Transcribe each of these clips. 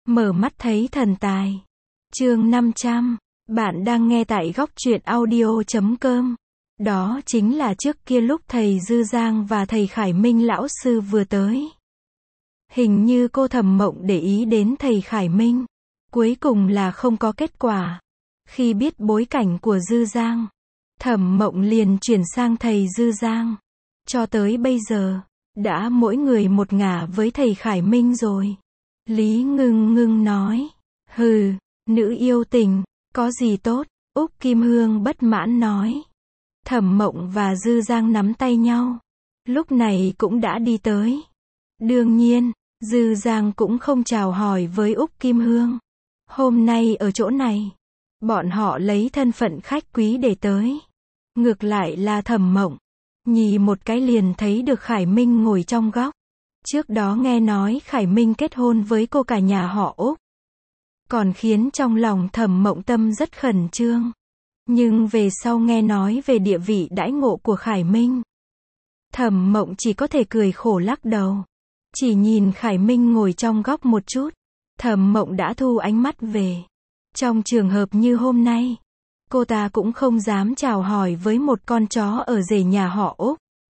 Mở mắt thấy thần tài. Chương 500. Bạn đang nghe tại góc truyện audio.com. Đó chính là trước kia lúc thầy Dư Giang và thầy Khải Minh lão sư vừa tới. Hình như cô Thẩm Mộng để ý đến thầy Khải Minh. Cuối cùng là không có kết quả. Khi biết bối cảnh của Dư Giang, Thẩm Mộng liền chuyển sang thầy Dư Giang. Cho tới bây giờ, đã mỗi người một ngả với thầy Khải Minh rồi. Lý Ngưng Ngưng nói. Hừ, nữ yêu tình, có gì tốt, Úc Kim Hương bất mãn nói. Thẩm Mộng và Dư Giang nắm tay nhau. Lúc này cũng đã đi tới. Đương nhiên, Dư Giang cũng không chào hỏi với Úc Kim Hương. Hôm nay ở chỗ này, bọn họ lấy thân phận khách quý để tới. Ngược lại là Thẩm Mộng, nhìn một cái liền thấy được Khải Minh ngồi trong góc. Trước đó nghe nói Khải Minh kết hôn với cô cả nhà họ Úc. Còn khiến trong lòng Thẩm Mộng tâm rất khẩn trương. Nhưng về sau nghe nói về địa vị đãi ngộ của Khải Minh, Thẩm Mộng chỉ có thể cười khổ lắc đầu. Chỉ nhìn Khải Minh ngồi trong góc một chút, Thẩm Mộng đã thu ánh mắt về. Trong trường hợp như hôm nay, cô ta cũng không dám chào hỏi với một con chó ở rể nhà họ Úc.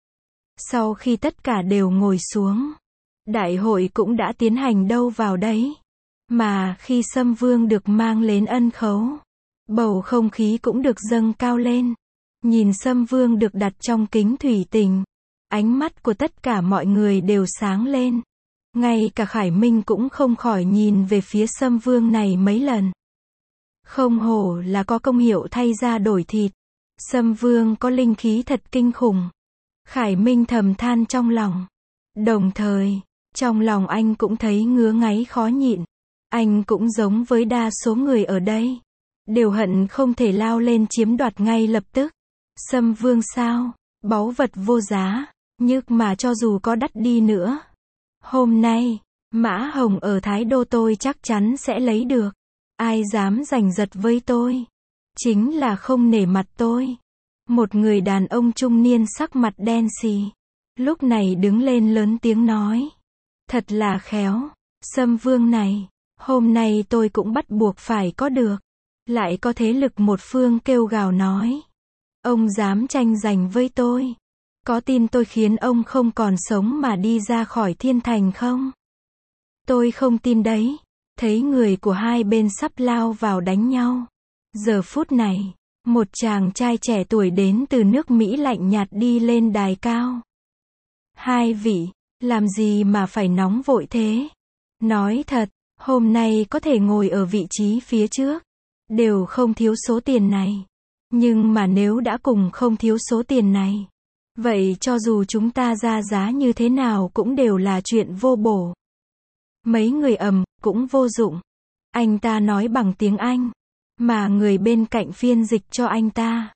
Sau khi tất cả đều ngồi xuống, đại hội cũng đã tiến hành đâu vào đấy. Mà khi Sâm Vương được mang lên ân khấu, bầu không khí cũng được dâng cao lên. Nhìn Sâm Vương được đặt trong kính thủy tinh, ánh mắt của tất cả mọi người đều sáng lên. Ngay cả Khải Minh cũng không khỏi nhìn về phía Sâm Vương này mấy lần. Không hổ là có công hiệu thay da đổi thịt. Sâm Vương có linh khí thật kinh khủng. Khải Minh thầm than trong lòng. Đồng thời, trong lòng anh cũng thấy ngứa ngáy khó nhịn. Anh cũng giống với đa số người ở đây, đều hận không thể lao lên chiếm đoạt ngay lập tức. Sâm Vương sao? Báu vật vô giá, nhưng mà cho dù có đắt đi nữa, hôm nay, Mã Hồng ở Thái Đô tôi chắc chắn sẽ lấy được. Ai dám giành giật với tôi? Chính là không nể mặt tôi. Một người đàn ông trung niên sắc mặt đen xì, lúc này đứng lên lớn tiếng nói. Thật là khéo, Sâm Vương này, hôm nay tôi cũng bắt buộc phải có được. Lại có thế lực một phương kêu gào nói. Ông dám tranh giành với tôi? Có tin tôi khiến ông không còn sống mà đi ra khỏi thiên thành không? Tôi không tin đấy. Thấy người của hai bên sắp lao vào đánh nhau. Giờ phút này, một chàng trai trẻ tuổi đến từ nước Mỹ lạnh nhạt đi lên đài cao. Hai vị, làm gì mà phải nóng vội thế? Nói thật, hôm nay có thể ngồi ở vị trí phía trước, đều không thiếu số tiền này. Nhưng mà nếu đã cùng không thiếu số tiền này, vậy cho dù chúng ta ra giá như thế nào cũng đều là chuyện vô bổ. Mấy người cũng vô dụng. Anh ta nói bằng tiếng Anh, mà người bên cạnh phiên dịch cho anh ta.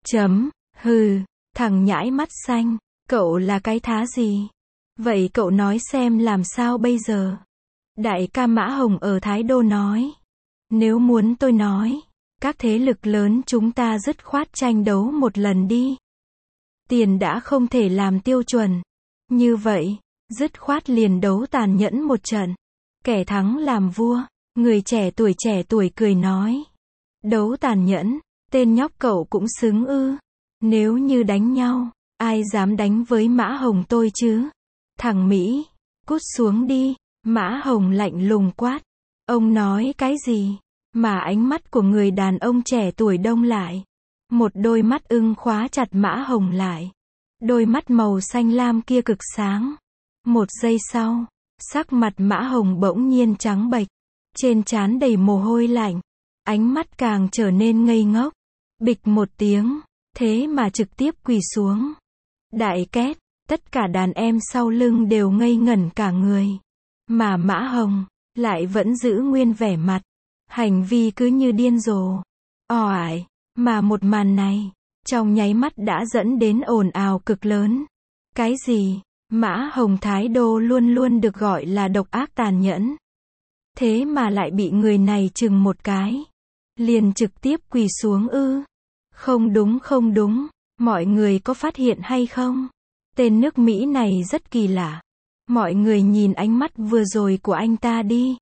Hừ, thằng nhãi mắt xanh, cậu là cái thá gì? Vậy cậu nói xem làm sao bây giờ? Đại ca Mã Hồng ở Thái Đô nói. Nếu muốn tôi nói, các thế lực lớn chúng ta dứt khoát tranh đấu một lần đi. Tiền đã không thể làm tiêu chuẩn. Như vậy, dứt khoát liền đấu tàn nhẫn một trận. Kẻ thắng làm vua. Người trẻ tuổi cười nói. Đấu tàn nhẫn, tên nhóc cậu cũng xứng ư? Nếu như đánh nhau, ai dám đánh với Mã Hồng tôi chứ? Thằng Mỹ, cút xuống đi. Mã Hồng lạnh lùng quát. Ông nói cái gì? Mà ánh mắt của người đàn ông trẻ tuổi đông lại. Một đôi mắt ưng khóa chặt Mã Hồng lại. Đôi mắt màu xanh lam kia cực sáng. Một giây sau, sắc mặt Mã Hồng bỗng nhiên trắng bệch. Trên trán đầy mồ hôi lạnh. Ánh mắt càng trở nên ngây ngốc. Bịch một tiếng, thế mà trực tiếp quỳ xuống. Đại két, tất cả đàn em sau lưng đều ngây ngẩn cả người. Mà Mã Hồng lại vẫn giữ nguyên vẻ mặt. Hành vi cứ như điên rồ. Ỏi, mà một màn này, trong nháy mắt đã dẫn đến ồn ào cực lớn. Cái gì? Mã Hồng Thái Đô luôn luôn được gọi là độc ác tàn nhẫn. Thế mà lại bị người này chừng một cái. Liền trực tiếp quỳ xuống ư? Không đúng, mọi người có phát hiện hay không? Tên nước Mỹ này rất kỳ lạ. Mọi người nhìn ánh mắt vừa rồi của anh ta đi.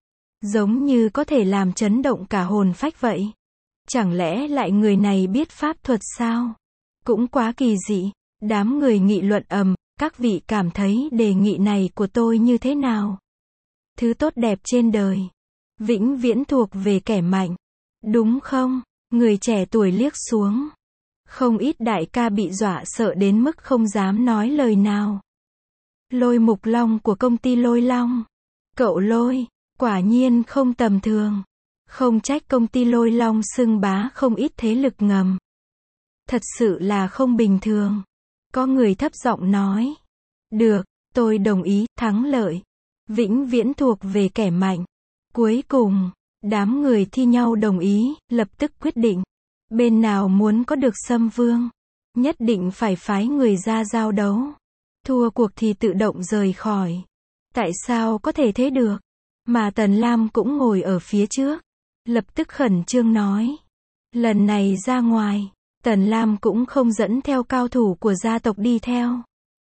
giống như có thể làm chấn động cả hồn phách vậy. Chẳng lẽ lại người này biết pháp thuật sao? Cũng quá kỳ dị. Đám người nghị luận ầm, các vị cảm thấy đề nghị này của tôi như thế nào? Thứ tốt đẹp trên đời, vĩnh viễn thuộc về kẻ mạnh. Đúng không? Người trẻ tuổi liếc xuống. Không ít đại ca bị dọa sợ đến mức không dám nói lời nào. Lôi Mục Long của công ty Lôi Long. Cậu Lôi, quả nhiên không tầm thường. Không trách công ty Lôi Long xưng bá không ít thế lực ngầm. Thật sự là không bình thường. Có người thấp giọng nói. Được, tôi đồng ý, thắng lợi. Vĩnh viễn thuộc về kẻ mạnh. Cuối cùng, đám người thi nhau đồng ý, lập tức quyết định. Bên nào muốn có được Sâm Vương, nhất định phải phái người ra giao đấu. Thua cuộc thì tự động rời khỏi. Tại sao có thể thế được? Mà Tần Lam cũng ngồi ở phía trước. Lập tức khẩn trương nói. Lần này ra ngoài, Tần Lam cũng không dẫn theo cao thủ của gia tộc đi theo.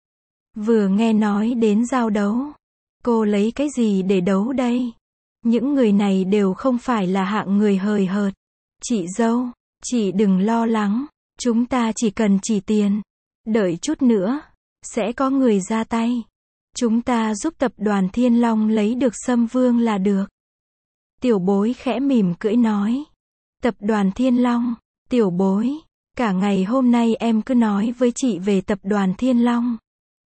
Vừa nghe nói đến giao đấu, cô lấy cái gì để đấu đây? Những người này đều không phải là hạng người hời hợt. Chị dâu, chị đừng lo lắng, chúng ta chỉ cần chỉ tiền. Đợi chút nữa, sẽ có người ra tay. Chúng ta giúp tập đoàn Thiên Long lấy được Sâm Vương là được. Tiểu bối khẽ mỉm cười nói. Tập đoàn Thiên Long, tiểu bối, cả ngày hôm nay em cứ nói với chị về tập đoàn Thiên Long.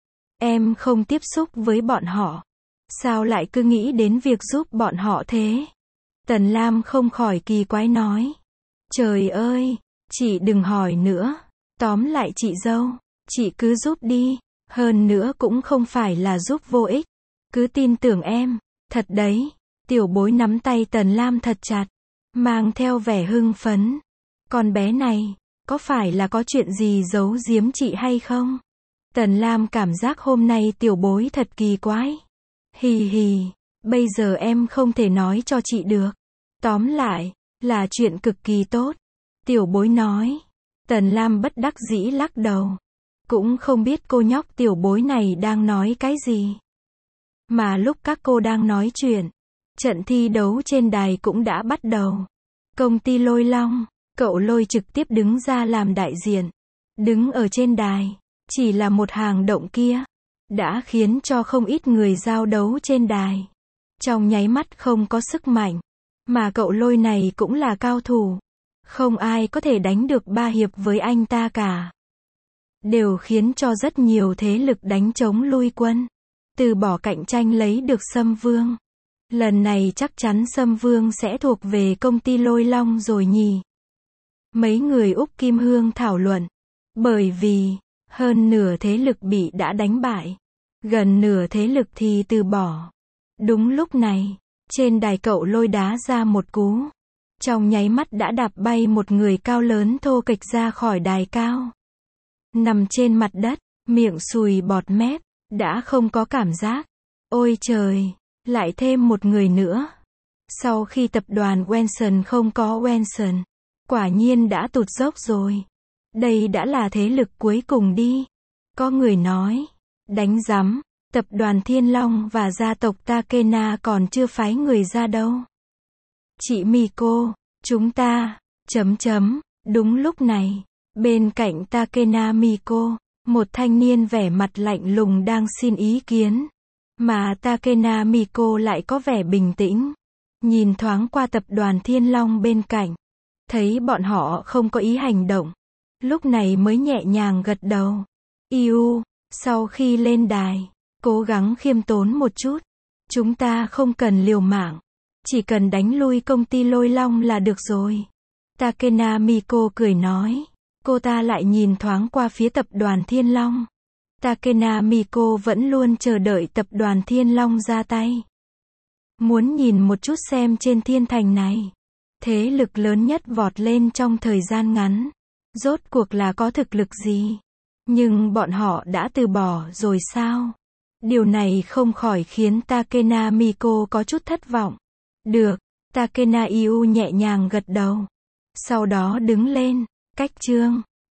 Em không tiếp xúc với bọn họ. Sao lại cứ nghĩ đến việc giúp bọn họ thế? Tần Lam không khỏi kỳ quái nói. Trời ơi, chị đừng hỏi nữa. Tóm lại chị dâu, chị cứ giúp đi. Hơn nữa cũng không phải là giúp vô ích. Cứ tin tưởng em. Thật đấy. Tiểu bối nắm tay Tần Lam thật chặt. Mang theo vẻ hưng phấn. Con bé này, có phải là có chuyện gì giấu giếm chị hay không? Tần Lam cảm giác hôm nay tiểu bối thật kỳ quái. Hì hì, bây giờ em không thể nói cho chị được. Tóm lại, là chuyện cực kỳ tốt. Tiểu bối nói. Tần Lam bất đắc dĩ lắc đầu. Cũng không biết cô nhóc tiểu bối này đang nói cái gì. Mà lúc các cô đang nói chuyện, trận thi đấu trên đài cũng đã bắt đầu. Công ty Lôi Long, cậu Lôi trực tiếp đứng ra làm đại diện. Đứng ở trên đài, chỉ là một hàng động kia, đã khiến cho không ít người giao đấu trên đài. Trong nháy mắt không có sức mạnh, mà cậu Lôi này cũng là cao thủ. Không ai có thể đánh được 3 hiệp với anh ta cả. Đều khiến cho rất nhiều thế lực đánh chống lui quân. Từ bỏ cạnh tranh lấy được Sâm Vương. Lần này chắc chắn Sâm Vương sẽ thuộc về công ty Lôi Long rồi nhỉ. Mấy người Úc Kim Hương thảo luận. Bởi vì, hơn nửa thế lực bị đã đánh bại. Gần nửa thế lực thì từ bỏ. Đúng lúc này, trên đài cậu Lôi đá ra một cú. Trong nháy mắt đã đạp bay một người cao lớn thô kệch ra khỏi đài cao. Nằm trên mặt đất, miệng sùi bọt mép, đã không có cảm giác. Ôi trời, lại thêm một người nữa. Sau khi tập đoàn Wenson không có Wenson, quả nhiên đã tụt dốc rồi. Đây đã là thế lực cuối cùng đi. Có người nói, đánh rắm, tập đoàn Thiên Long và gia tộc Takena còn chưa phái người ra đâu. Chị Miko, chúng ta, đúng lúc này, bên cạnh Takena Miko, một thanh niên vẻ mặt lạnh lùng đang xin ý kiến. Mà Takena Miko lại có vẻ bình tĩnh. Nhìn thoáng qua tập đoàn Thiên Long bên cạnh. Thấy bọn họ không có ý hành động. Lúc này mới nhẹ nhàng gật đầu. Iu, sau khi lên đài, cố gắng khiêm tốn một chút. Chúng ta không cần liều mạng. Chỉ cần đánh lui công ty Lôi Long là được rồi. Takena Miko cười nói. Cô ta lại nhìn thoáng qua phía tập đoàn Thiên Long. Takena Miko vẫn luôn chờ đợi tập đoàn Thiên Long ra tay. Muốn nhìn một chút xem trên thiên thành này, thế lực lớn nhất vọt lên trong thời gian ngắn. Rốt cuộc là có thực lực gì? Nhưng bọn họ đã từ bỏ rồi sao? Điều này không khỏi khiến Takena Miko có chút thất vọng. Được, Takena Iu nhẹ nhàng gật đầu. Sau đó đứng lên, cách chương.